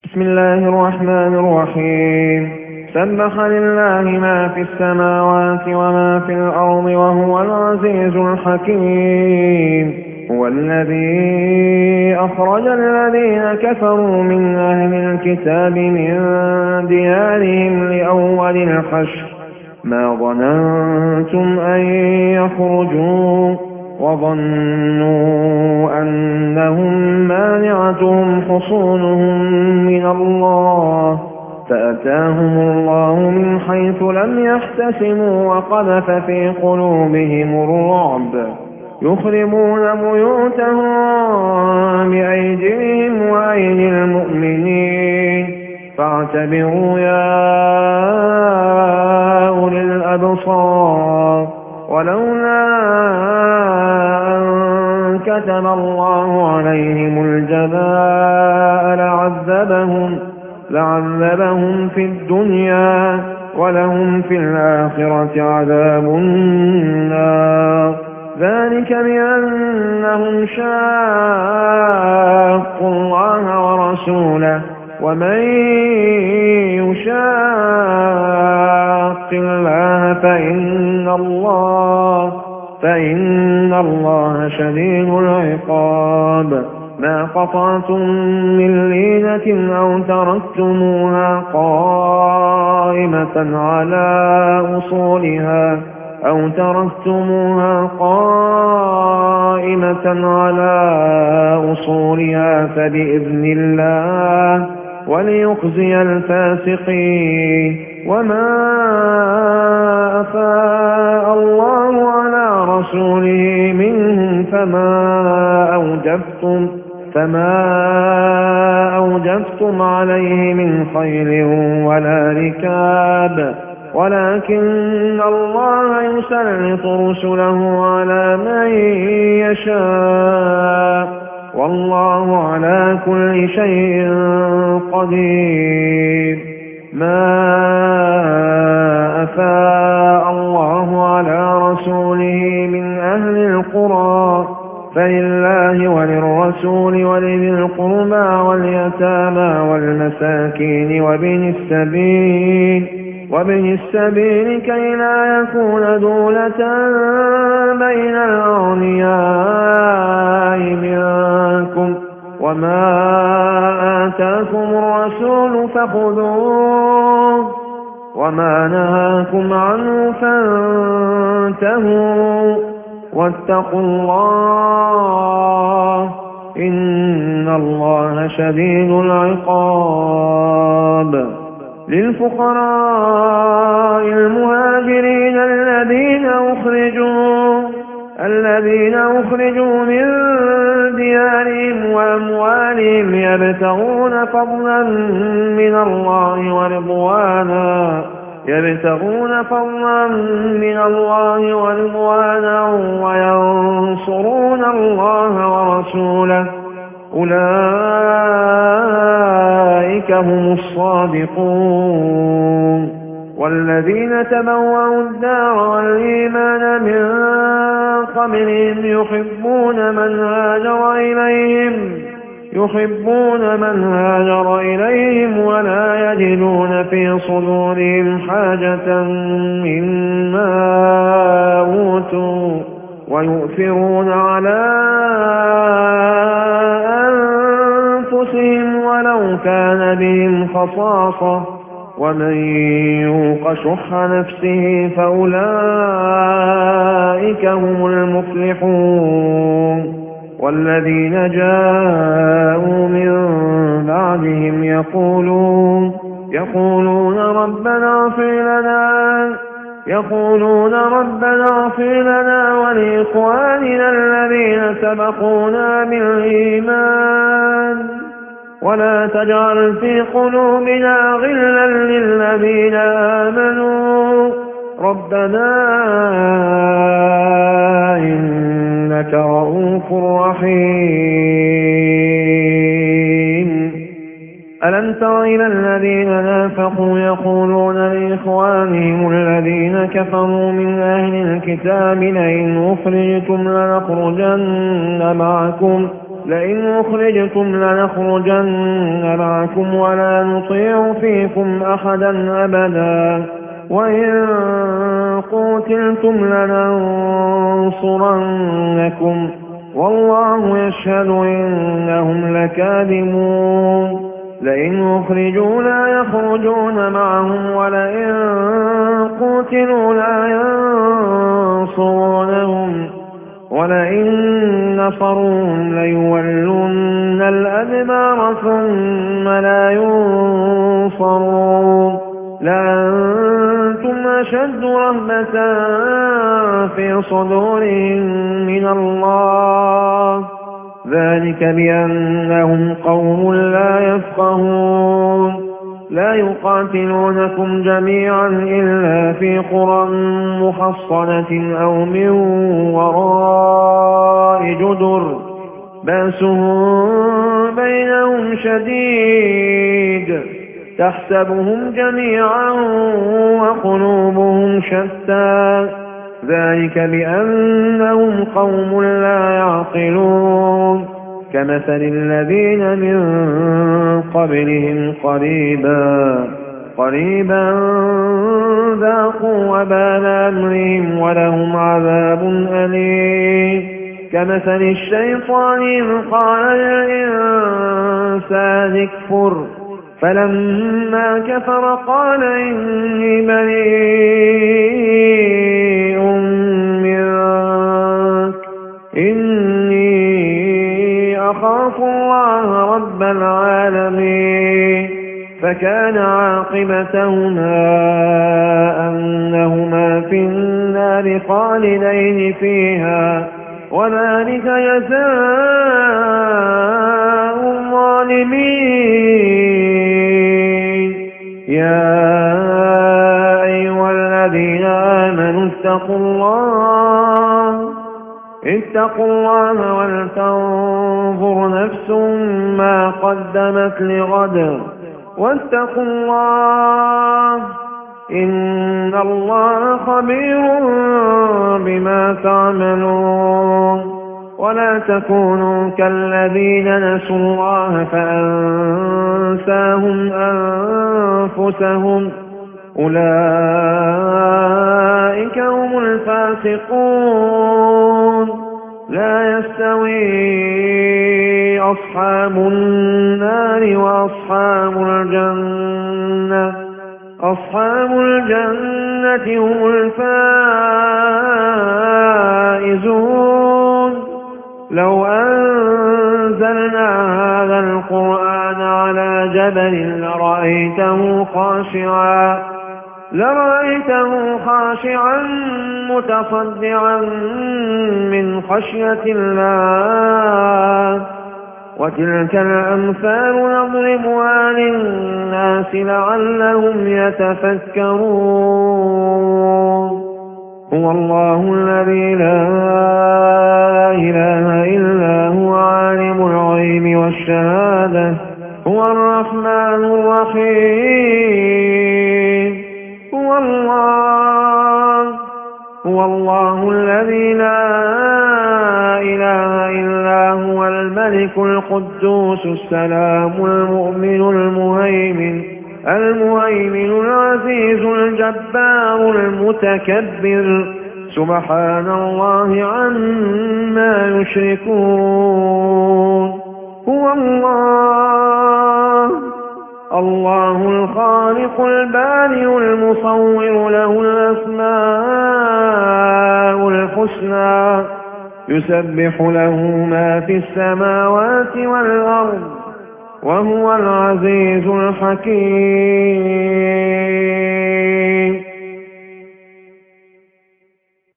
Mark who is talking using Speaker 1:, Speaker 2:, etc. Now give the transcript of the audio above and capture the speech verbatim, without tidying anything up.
Speaker 1: بسم الله الرحمن الرحيم. سبح لله ما في السماوات وما في الأرض وهو العزيز الحكيم. هو الذي أخرج الذين كفروا من أهل الكتاب من ديارهم لأول الحشر ما ظننتم أن يخرجوا وظنوا أنهم مانعتهم حصونهم من الله فأتاهم الله من حيث لم يحتسبوا وقذف في قلوبهم الرعب يخربون بيوتهم بأيديهم وأيدي المؤمنين فاعتبروا يا أولي الأبصار. ولولا أن كتب الله عليهم الجزاء لعذبهم لعذبهم في الدنيا ولهم في الآخرة عذاب النار. ذلك بأنهم شاقوا الله ورسوله ومن يشاق الله فإن الله فإن الله شديد العقاب. ما قطعتم من لينة أو تركتموها قائمة على أصولها أو تركتموها قائمة على أصولها فبإذن الله وليخزي الفاسقين. وما أفاء الله على رسوله منهم فما أوجفتم فما أوجفتم عليه من خيل ولا ركاب ولكن الله يسلط رسله على من يشاء والله على كل شيء قدير. ما أفاء الله على رسوله من أهل القرى فلله وللرسول ولذي القربى واليتامى والمساكين وابن السبيل وابن السبيل كي لا يكون دولة بين الأغنياء منكم. وما آتاكم الرسول فخذوه وما نهاكم عنه فانتهوا واتقوا الله إن الله شديد العقاب. للفقراء المهاجرين الذين أخرجوا الذين أخرجوا من ديارهم وأموالهم يبتغون فضلا من الله ورضوانا يبتغون فضلا من الله ورضوانا وينصرون الله ورسوله أولئك هم الصادقون. والذين تبوأوا الدار والإيمان من قبلهم يحبون من هاجر إليهم يحبون من هاجر إليهم ولا يجدون في صدورهم حاجة مما أوتوا ويؤثرون على أنفسهم ولو كان بهم خصاصة ومن يوق شح نفسه فأولئك هم المفلحون. والذين جاءوا من بعدهم يقولون يقولون ربنا اغفر لنا يقولون ربنا اغفر لنا ولإخواننا الذين سبقونا بالإيمان ولا تجعل في قلوبنا غلا للذين آمنوا ربنا إنك رؤوف رحيم. ألم تر إلى الذين نافقوا يقولون لإخوانهم الذين كفروا من أهل الكتاب لئن أخرجتم لنخرجن معكم لئن أخرجتم لنخرجن معكم ولا نطيع فيكم أحدا أبدا وإن قوتلتم لننصرنكم والله يشهد إنهم لكاذبون لئن أخرجوا لا يخرجون معهم ولئن قوتلوا لا ينصرونهم ولئن نصروهم ليولن الأدبار ثم لا ينصرون لأنتم أشد رهبة في صدورهم من الله ذلك بأنهم قوم لا يفقهون لا يقاتلونكم جميعا إلا في قرى محصنة أو من وراء جدر بأسهم بينهم شديد تحسبهم جميعا وقلوبهم شتى ذلك بأنهم قوم لا يعقلون كمثل الذين من قبلهم قريبا قريبا ذاقوا وبال أمرهم ولهم عذاب أليم كمثل الشيطان إذ قال للإنسان اكفر فلما كفر قال إني بريء منك إني أخاف الله رب العالمين فكان عاقبتهما أنهما في النار خالدين فيها وذلك جزاء الظالمين يا أيها الذين آمنوا اتقوا الله اتقوا الله ولتنظر نفس ما قدمت لغد واتقوا الله إن الله خبير بما تعملون ولا تكونوا كالذين نسوا الله فأنساهم أنفسهم أولئك هم الفاسقون لا يستوي أصحاب النار وأصحاب الجنة أصحاب الجنة هم الفائزون لو أنزلنا هذا القرآن على جبل لرأيته خاشعا لرأيته خاشعا متصدعا من خشية الله وتلك الأمثال نضربها للناس لعلهم يتفكرون هو الله الذي لا إله إلا هو عالم الغيب والشهادة هو الرحمن الرحيم هو الله هو الله الذي لا إله إلا هو الملك القدوس السلام المؤمن المهيمن المهيمن العزيز الجبار المتكبر سبحان الله عما يشركون هو الله الله الخالق البارئ المصور له الأسماء الحسنى يسبح له ما في السماوات والأرض وهو العزيز الحكيم